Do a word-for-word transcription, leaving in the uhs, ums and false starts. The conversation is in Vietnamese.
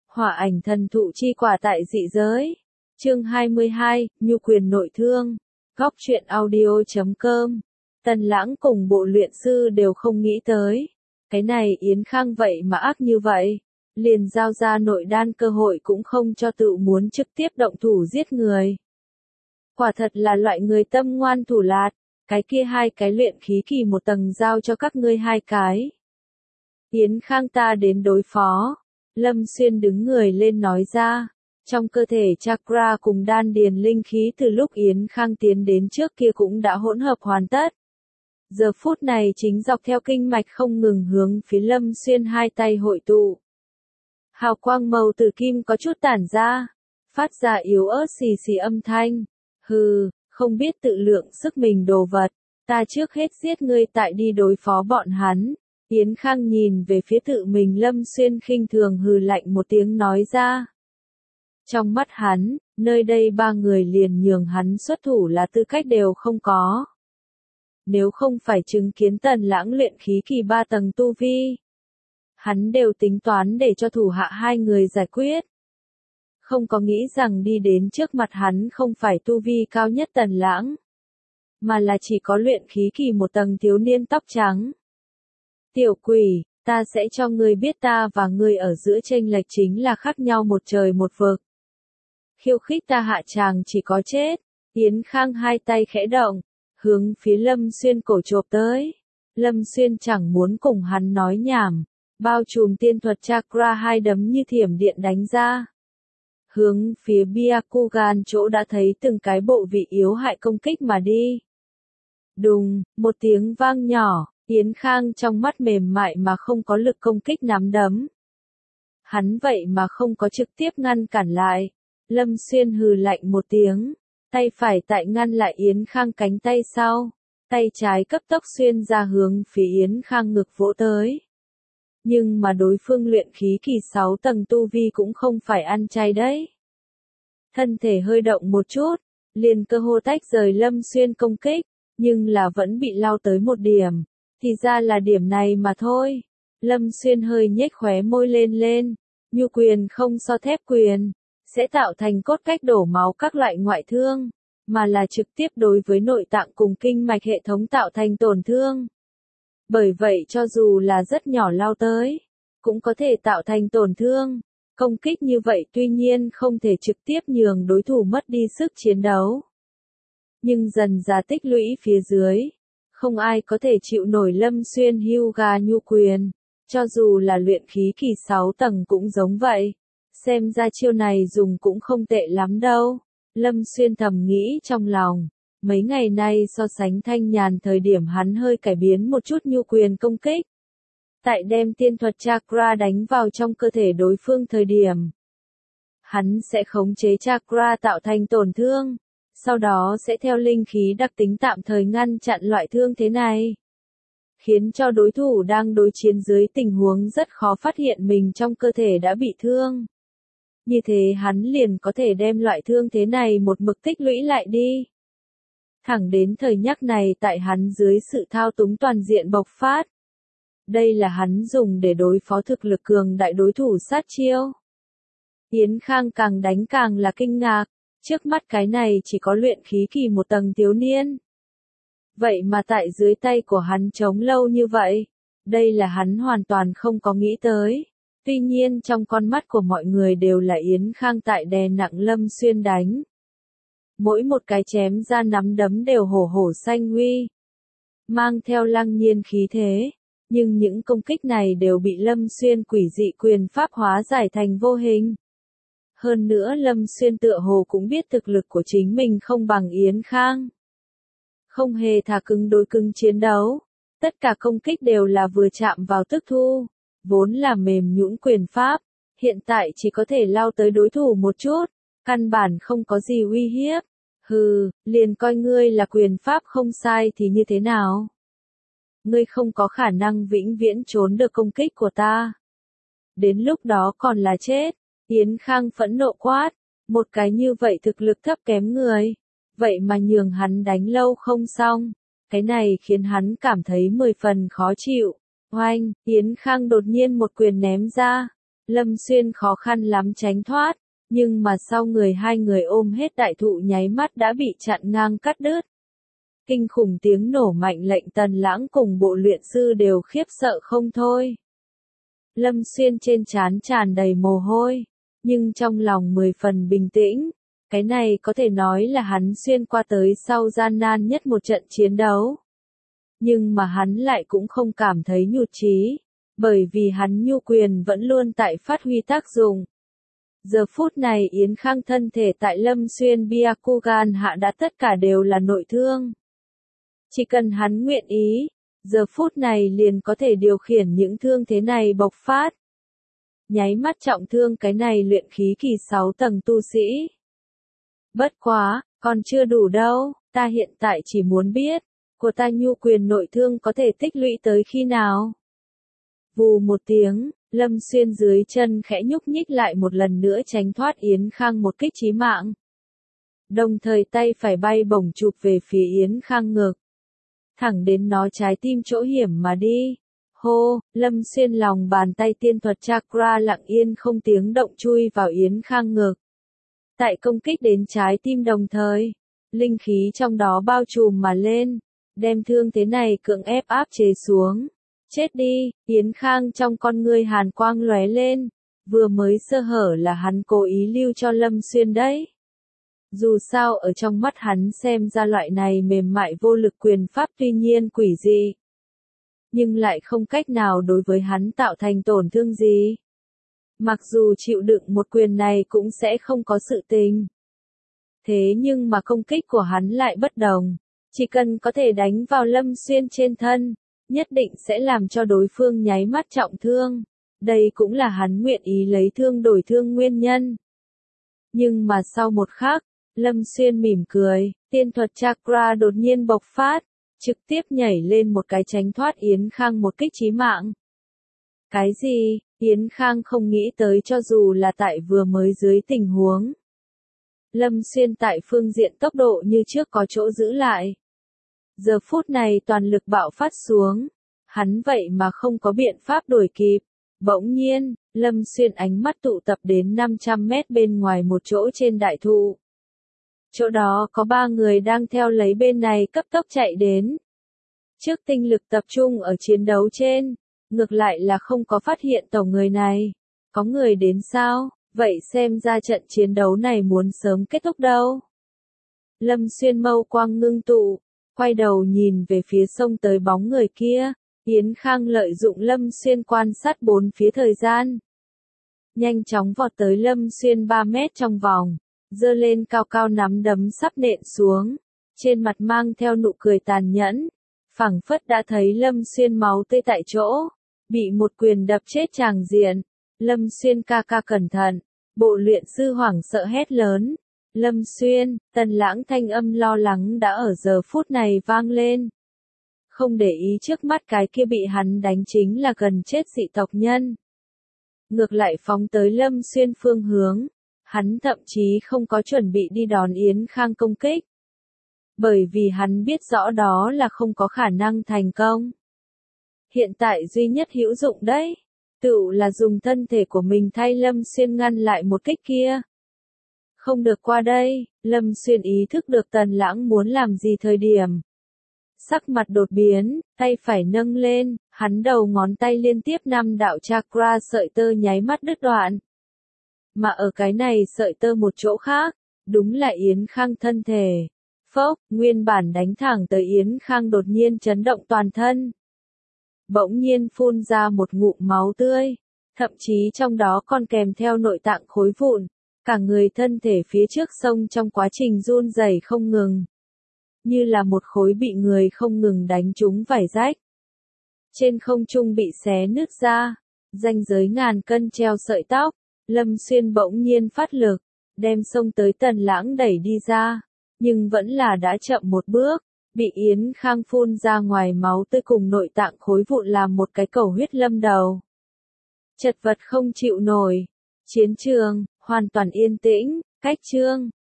Hỏa ảnh thần thụ chi quả tại dị giới. Chương hai mươi hai, nhu quyền nội thương. Góc truyện audio chấm com. Tần Lãng cùng bộ luyện sư đều không nghĩ tới. Cái này Yến Khang vậy mà ác như vậy. Liền giao ra nội đan cơ hội cũng không cho tự muốn trực tiếp động thủ giết người. Quả thật là loại người tâm ngoan thủ lạt. Cái kia hai cái luyện khí kỳ một tầng giao cho các ngươi hai cái. Yến Khang ta đến đối phó. Lâm Xuyên đứng người lên nói ra. Trong cơ thể chakra cùng đan điền linh khí từ lúc Yến Khang tiến đến trước kia cũng đã hỗn hợp hoàn tất. Giờ phút này chính dọc theo kinh mạch không ngừng hướng phía Lâm Xuyên hai tay hội tụ. Hào quang màu tử kim có chút tản ra, phát ra yếu ớt xì xì âm thanh. Hừ, không biết tự lượng sức mình đồ vật, ta trước hết giết ngươi tại đi đối phó bọn hắn. Yến Khang nhìn về phía tự mình Lâm Xuyên khinh thường hừ lạnh một tiếng nói ra. Trong mắt hắn, nơi đây ba người liền nhường hắn xuất thủ là tư cách đều không có. Nếu không phải chứng kiến Tần Lãng luyện khí kỳ ba tầng tu vi, hắn đều tính toán để cho thủ hạ hai người giải quyết. Không có nghĩ rằng đi đến trước mặt hắn không phải tu vi cao nhất Tần Lãng, mà là chỉ có luyện khí kỳ một tầng thiếu niên tóc trắng. Tiểu quỷ, ta sẽ cho ngươi biết ta và ngươi ở giữa chênh lệch chính là khác nhau một trời một vực. Khiêu khích ta hạ tràng chỉ có chết. Yến Khang hai tay khẽ động, hướng phía Lâm Xuyên cổ chộp tới. Lâm Xuyên chẳng muốn cùng hắn nói nhảm, bao trùm tiên thuật chakra hai đấm như thiểm điện đánh ra. Hướng phía Byakugan chỗ đã thấy từng cái bộ vị yếu hại công kích mà đi. Đùng, một tiếng vang nhỏ, Yến Khang trong mắt mềm mại mà không có lực công kích nắm đấm. Hắn vậy mà không có trực tiếp ngăn cản lại. Lâm Xuyên hừ lạnh một tiếng, tay phải tại ngăn lại Yến Khang cánh tay sau, tay trái cấp tốc xuyên ra hướng phía Yến Khang ngực vỗ tới. Nhưng mà đối phương luyện khí kỳ sáu tầng tu vi cũng không phải ăn chay đấy. Thân thể hơi động một chút, liền cơ hồ tách rời Lâm Xuyên công kích, nhưng là vẫn bị lao tới một điểm, thì ra là điểm này mà thôi. Lâm Xuyên hơi nhếch khóe môi lên lên, nhu quyền không so thép quyền, sẽ tạo thành cốt cách đổ máu các loại ngoại thương, mà là trực tiếp đối với nội tạng cùng kinh mạch hệ thống tạo thành tổn thương. Bởi vậy cho dù là rất nhỏ lao tới, cũng có thể tạo thành tổn thương. Công kích như vậy tuy nhiên không thể trực tiếp nhường đối thủ mất đi sức chiến đấu. Nhưng dần ra tích lũy phía dưới, không ai có thể chịu nổi Lâm Xuyên Hyuga nhu quyền, cho dù là luyện khí kỳ sáu tầng cũng giống vậy. Xem ra chiêu này dùng cũng không tệ lắm đâu. Lâm Xuyên thầm nghĩ trong lòng. Mấy ngày nay so sánh thanh nhàn thời điểm hắn hơi cải biến một chút nhu quyền công kích. Tại đem tiên thuật chakra đánh vào trong cơ thể đối phương thời điểm, hắn sẽ khống chế chakra tạo thành tổn thương. Sau đó sẽ theo linh khí đặc tính tạm thời ngăn chặn loại thương thế này. Khiến cho đối thủ đang đối chiến dưới tình huống rất khó phát hiện mình trong cơ thể đã bị thương. Như thế hắn liền có thể đem loại thương thế này một mực tích lũy lại đi. Thẳng đến thời nhắc này tại hắn dưới sự thao túng toàn diện bộc phát. Đây là hắn dùng để đối phó thực lực cường đại đối thủ sát chiêu. Yến Khang càng đánh càng là kinh ngạc, trước mắt cái này chỉ có luyện khí kỳ một tầng thiếu niên. Vậy mà tại dưới tay của hắn chống lâu như vậy, đây là hắn hoàn toàn không có nghĩ tới. Tuy nhiên trong con mắt của mọi người đều là Yến Khang tại đè nặng Lâm Xuyên đánh. Mỗi một cái chém ra nắm đấm đều hổ hổ xanh huy, mang theo lăng nhiên khí thế, nhưng những công kích này đều bị Lâm Xuyên quỷ dị quyền pháp hóa giải thành vô hình. Hơn nữa Lâm Xuyên tựa hồ cũng biết thực lực của chính mình không bằng Yến Khang. Không hề thà cứng đối cứng chiến đấu, tất cả công kích đều là vừa chạm vào tức thu. Vốn là mềm nhũn quyền pháp, hiện tại chỉ có thể lao tới đối thủ một chút, căn bản không có gì uy hiếp. Hừ, liền coi ngươi là quyền pháp không sai thì như thế nào? Ngươi không có khả năng vĩnh viễn trốn được công kích của ta. Đến lúc đó còn là chết. Yến Khang phẫn nộ quát, một cái như vậy thực lực thấp kém người, vậy mà nhường hắn đánh lâu không xong, cái này khiến hắn cảm thấy mười phần khó chịu. Oanh, Yến Khang đột nhiên một quyền ném ra, Lâm Xuyên khó khăn lắm tránh thoát, nhưng mà sau người hai người ôm hết đại thụ nháy mắt đã bị chặn ngang cắt đứt. Kinh khủng tiếng nổ mạnh lệnh Tần Lãng cùng bộ luyện sư đều khiếp sợ không thôi. Lâm Xuyên trên trán tràn đầy mồ hôi, nhưng trong lòng mười phần bình tĩnh. Cái này có thể nói là hắn xuyên qua tới sau gian nan nhất một trận chiến đấu. Nhưng mà hắn lại cũng không cảm thấy nhụt chí, bởi vì hắn nhu quyền vẫn luôn tại phát huy tác dụng. Giờ phút này Yến Khang thân thể tại Lâm Xuyên Byakugan hạ đã tất cả đều là nội thương. Chỉ cần hắn nguyện ý, giờ phút này liền có thể điều khiển những thương thế này bộc phát. Nháy mắt trọng thương cái này luyện khí kỳ sáu tầng tu sĩ. Bất quá, còn chưa đủ đâu, ta hiện tại chỉ muốn biết, của ta nhu quyền nội thương có thể tích lũy tới khi nào. Vù một tiếng, Lâm Xuyên dưới chân khẽ nhúc nhích lại một lần nữa tránh thoát Yến Khang một kích chí mạng. Đồng thời tay phải bay bổng chụp về phía Yến Khang ngực. Thẳng đến nó trái tim chỗ hiểm mà đi. Hô, Lâm Xuyên lòng bàn tay tiên thuật chakra lặng yên không tiếng động chui vào Yến Khang ngực. Tại công kích đến trái tim đồng thời, linh khí trong đó bao trùm mà lên, đem thương thế này cưỡng ép áp chế xuống. Chết đi, Yến Khang trong con ngươi hàn quang lóe lên, vừa mới sơ hở là hắn cố ý lưu cho Lâm Xuyên đấy. Dù sao ở trong mắt hắn xem ra loại này mềm mại vô lực quyền pháp tuy nhiên quỷ dị, nhưng lại không cách nào đối với hắn tạo thành tổn thương gì. Mặc dù chịu đựng một quyền này cũng sẽ không có sự tình. Thế nhưng mà công kích của hắn lại bất đồng, chỉ cần có thể đánh vào Lâm Xuyên trên thân, nhất định sẽ làm cho đối phương nháy mắt trọng thương. Đây cũng là hắn nguyện ý lấy thương đổi thương nguyên nhân. Nhưng mà sau một khắc, Lâm Xuyên mỉm cười, tiên thuật chakra đột nhiên bộc phát, trực tiếp nhảy lên một cái tránh thoát Yến Khang một kích chí mạng. Cái gì? Yến Khang không nghĩ tới cho dù là tại vừa mới dưới tình huống. Lâm Xuyên tại phương diện tốc độ như trước có chỗ giữ lại. Giờ phút này toàn lực bạo phát xuống, hắn vậy mà không có biện pháp đuổi kịp. Bỗng nhiên, Lâm Xuyên ánh mắt tụ tập đến năm trăm mét bên ngoài một chỗ trên đại thụ. Chỗ đó có ba người đang theo lấy bên này cấp tốc chạy đến. Trước tinh lực tập trung ở chiến đấu trên, ngược lại là không có phát hiện tổng người này. Có người đến sao? Vậy xem ra trận chiến đấu này muốn sớm kết thúc đâu. Lâm Xuyên mâu quang ngưng tụ, quay đầu nhìn về phía sông tới bóng người kia. Yến Khang lợi dụng Lâm Xuyên quan sát bốn phía thời gian. Nhanh chóng vọt tới Lâm Xuyên ba mét trong vòng, giơ lên cao cao nắm đấm sắp nện xuống, trên mặt mang theo nụ cười tàn nhẫn, phảng phất đã thấy Lâm Xuyên máu tươi tại chỗ, bị một quyền đập chết tràng diện. Lâm Xuyên ca ca cẩn thận, bộ luyện sư hoảng sợ hét lớn. Lâm Xuyên, Tần Lãng thanh âm lo lắng đã ở giờ phút này vang lên. Không để ý trước mắt cái kia bị hắn đánh chính là gần chết dị tộc nhân. Ngược lại phóng tới Lâm Xuyên phương hướng, hắn thậm chí không có chuẩn bị đi đón Yến Khang công kích. Bởi vì hắn biết rõ đó là không có khả năng thành công. Hiện tại duy nhất hữu dụng đấy, tựu là dùng thân thể của mình thay Lâm Xuyên ngăn lại một kích kia. Không được qua đây, Lâm Xuyên ý thức được Tần Lãng muốn làm gì thời điểm. Sắc mặt đột biến, tay phải nâng lên, hắn đầu ngón tay liên tiếp năm đạo chakra sợi tơ nháy mắt đứt đoạn. Mà ở cái này sợi tơ một chỗ khác, đúng là Yến Khang thân thể. Phốc, nguyên bản đánh thẳng tới Yến Khang đột nhiên chấn động toàn thân. Bỗng nhiên phun ra một ngụm máu tươi, thậm chí trong đó còn kèm theo nội tạng khối vụn, cả người thân thể phía trước sông trong quá trình run rẩy không ngừng. Như là một khối bị người không ngừng đánh trúng vải rách. Trên không trung bị xé nứt ra, ranh giới ngàn cân treo sợi tóc, Lâm Xuyên bỗng nhiên phát lực, đem xông tới Tần Lãng đẩy đi ra, nhưng vẫn là đã chậm một bước, bị Yến Khang phun ra ngoài máu tươi cùng nội tạng khối vụn làm một cái cầu huyết lâm đầu. Chật vật không chịu nổi, chiến trường, hoàn toàn yên tĩnh, cách chương.